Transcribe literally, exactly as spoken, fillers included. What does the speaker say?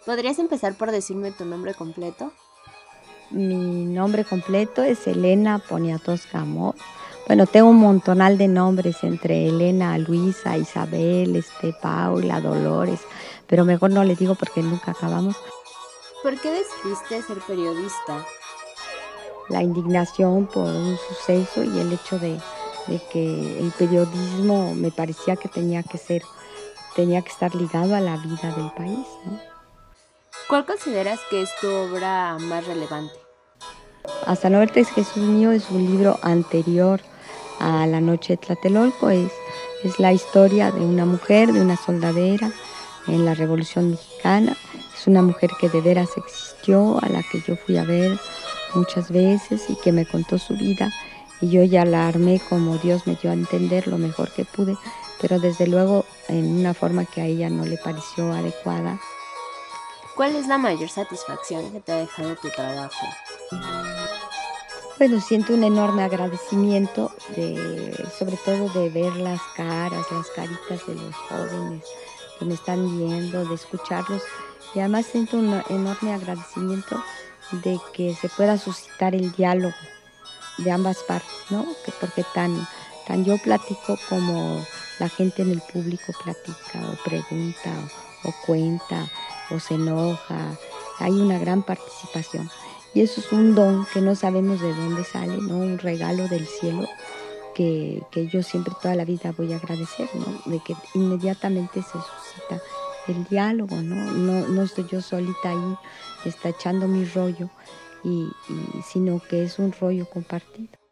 ¿Podrías empezar por decirme tu nombre completo? Mi nombre completo es Elena Poniatowska Amor. Bueno, tengo un montonal de nombres entre Elena, Luisa, Isabel, este, Paula, Dolores, pero mejor no le digo porque nunca acabamos. ¿Por qué decidiste ser periodista? La indignación por un suceso y el hecho de, de que el periodismo me parecía que tenía que ser, tenía que estar ligado a la vida del país, ¿no? ¿Cuál consideras que es tu obra más relevante? Hasta no verte es Jesús mío es un libro anterior a La noche de Tlatelolco, es, es la historia de una mujer, de una soldadera en la Revolución Mexicana. Es una mujer que de veras existió, a la que yo fui a ver muchas veces y que me contó su vida y yo ya la armé como Dios me dio a entender lo mejor que pude, pero desde luego en una forma que a ella no le pareció adecuada. ¿Cuál es la mayor satisfacción que te ha dejado tu trabajo? Bueno, siento un enorme agradecimiento de, sobre todo de ver las caras, las caritas de los jóvenes que me están viendo, de escucharlos. Y además siento un enorme agradecimiento de que se pueda suscitar el diálogo de ambas partes, ¿no? Que porque tan, tan yo platico como la gente en el público platica o pregunta o, o cuenta o se enoja. Hay una gran participación. Y eso es un don que no sabemos de dónde sale, ¿no? Un regalo del cielo que, que yo siempre toda la vida voy a agradecer, ¿no? De que inmediatamente se suscita el diálogo, ¿no? No, no estoy yo solita ahí, está echando mi rollo, y, y, sino que es un rollo compartido.